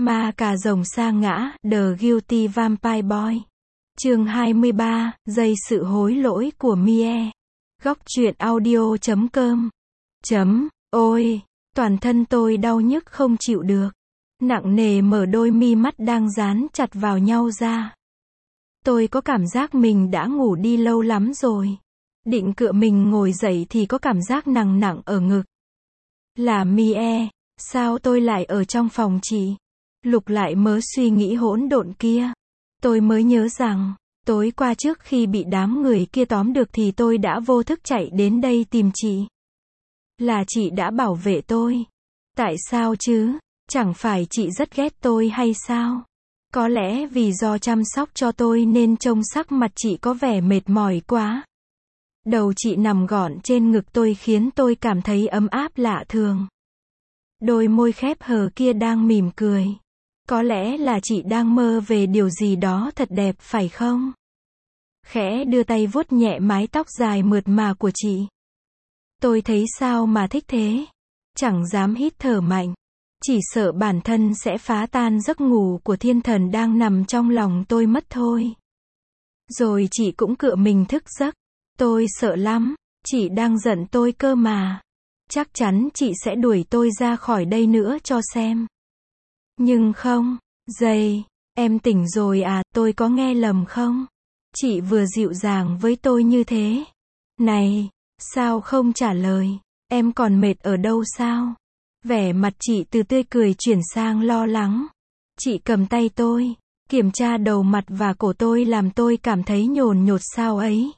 Ma cà rồng sa ngã, The Guilty Vampire Boy. Chương 23, giây sự hối lỗi của Mie. Góc truyện audio.com. Ôi, toàn thân tôi đau nhức không chịu được. Nặng nề mở đôi mi mắt đang dán chặt vào nhau ra. Tôi có cảm giác mình đã ngủ đi lâu lắm rồi. Định cựa mình ngồi dậy thì có cảm giác nặng nặng ở ngực. Là Mie, sao tôi lại ở trong phòng chị? Lục lại mớ suy nghĩ hỗn độn kia. Tôi mới nhớ rằng, tối qua trước khi bị đám người kia tóm được thì tôi đã vô thức chạy đến đây tìm chị. Là chị đã bảo vệ tôi. Tại sao chứ? Chẳng phải chị rất ghét tôi hay sao? Có lẽ vì do chăm sóc cho tôi nên trông sắc mặt chị có vẻ mệt mỏi quá. Đầu chị nằm gọn trên ngực tôi khiến tôi cảm thấy ấm áp lạ thường. Đôi môi khép hờ kia đang mỉm cười. Có lẽ là chị đang mơ về điều gì đó thật đẹp phải không? Khẽ đưa tay vuốt nhẹ mái tóc dài mượt mà của chị. Tôi thấy sao mà thích thế. Chẳng dám hít thở mạnh. Chỉ sợ bản thân sẽ phá tan giấc ngủ của thiên thần đang nằm trong lòng tôi mất thôi. Rồi chị cũng cựa mình thức giấc. Tôi sợ lắm. Chị đang giận tôi cơ mà. Chắc chắn chị sẽ đuổi tôi ra khỏi đây nữa cho xem. Nhưng không, Dây, em tỉnh rồi à, tôi có nghe lầm không? Chị vừa dịu dàng với tôi như thế. Này, sao không trả lời? Em còn mệt ở đâu sao? Vẻ mặt chị từ tươi cười chuyển sang lo lắng. Chị cầm tay tôi, kiểm tra đầu mặt và cổ tôi làm tôi cảm thấy nhồn nhột sao ấy.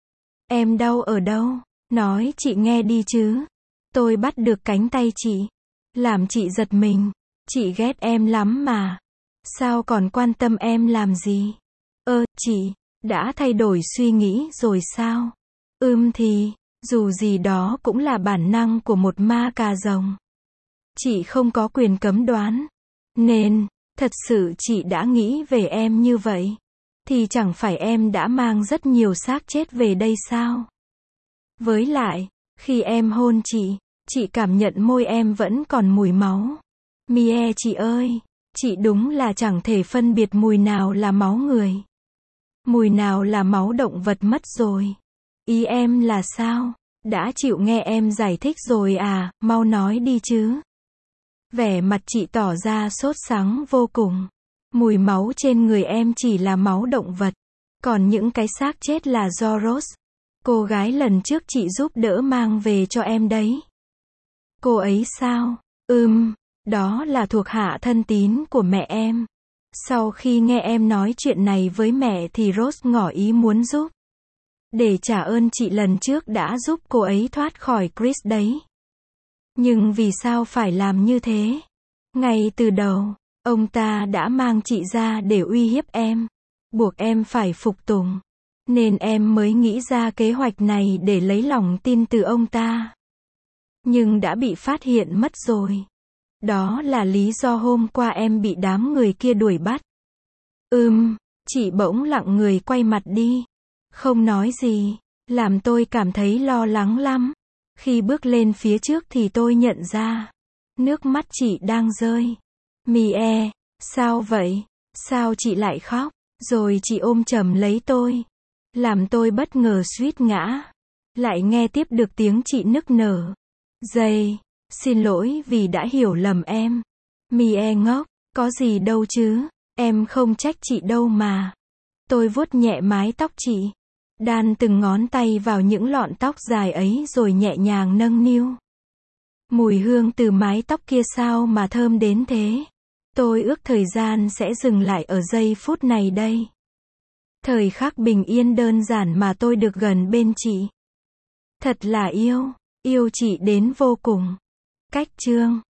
Em đau ở đâu? Nói chị nghe đi chứ. Tôi bắt được cánh tay chị. Làm chị giật mình. Chị ghét em lắm mà. Sao còn quan tâm em làm gì? Chị, đã thay đổi suy nghĩ rồi sao? Thì, dù gì đó cũng là bản năng của một ma cà rồng. Chị không có quyền cấm đoán. Nên, thật sự chị đã nghĩ về em như vậy. Thì chẳng phải em đã mang rất nhiều xác chết về đây sao? Với lại, khi em hôn chị cảm nhận môi em vẫn còn mùi máu. Mie chị ơi, chị đúng là chẳng thể phân biệt mùi nào là máu người. Mùi nào là máu động vật mất rồi. Ý em là sao? Đã chịu nghe em giải thích rồi à, mau nói đi chứ. Vẻ mặt chị tỏ ra sốt sắng vô cùng. Mùi máu trên người em chỉ là máu động vật. Còn những cái xác chết là do Rose, cô gái lần trước chị giúp đỡ mang về cho em đấy. Cô ấy sao? Đó là thuộc hạ thân tín của mẹ em. Sau khi nghe em nói chuyện này với mẹ thì Rose ngỏ ý muốn giúp. Để trả ơn chị lần trước đã giúp cô ấy thoát khỏi Chris đấy. Nhưng vì sao phải làm như thế? Ngay từ đầu, ông ta đã mang chị ra để uy hiếp em. Buộc em phải phục tùng. Nên em mới nghĩ ra kế hoạch này để lấy lòng tin từ ông ta. Nhưng đã bị phát hiện mất rồi. Đó là lý do hôm qua em bị đám người kia đuổi bắt. Chị bỗng lặng người quay mặt đi. Không nói gì, làm tôi cảm thấy lo lắng lắm. Khi bước lên phía trước thì tôi nhận ra, nước mắt chị đang rơi. Mie, sao vậy? Sao chị lại khóc? Rồi chị ôm chầm lấy tôi. Làm tôi bất ngờ suýt ngã. Lại nghe tiếp được tiếng chị nức nở. Dây, xin lỗi vì đã hiểu lầm em. Mie ngốc, có gì đâu chứ, em không trách chị đâu mà. Tôi vuốt nhẹ mái tóc chị. Đan từng ngón tay vào những lọn tóc dài ấy rồi nhẹ nhàng nâng niu. Mùi hương từ mái tóc kia sao mà thơm đến thế. Tôi ước thời gian sẽ dừng lại ở giây phút này đây. Thời khắc bình yên đơn giản mà tôi được gần bên chị. Thật là yêu chị đến vô cùng. Cách chương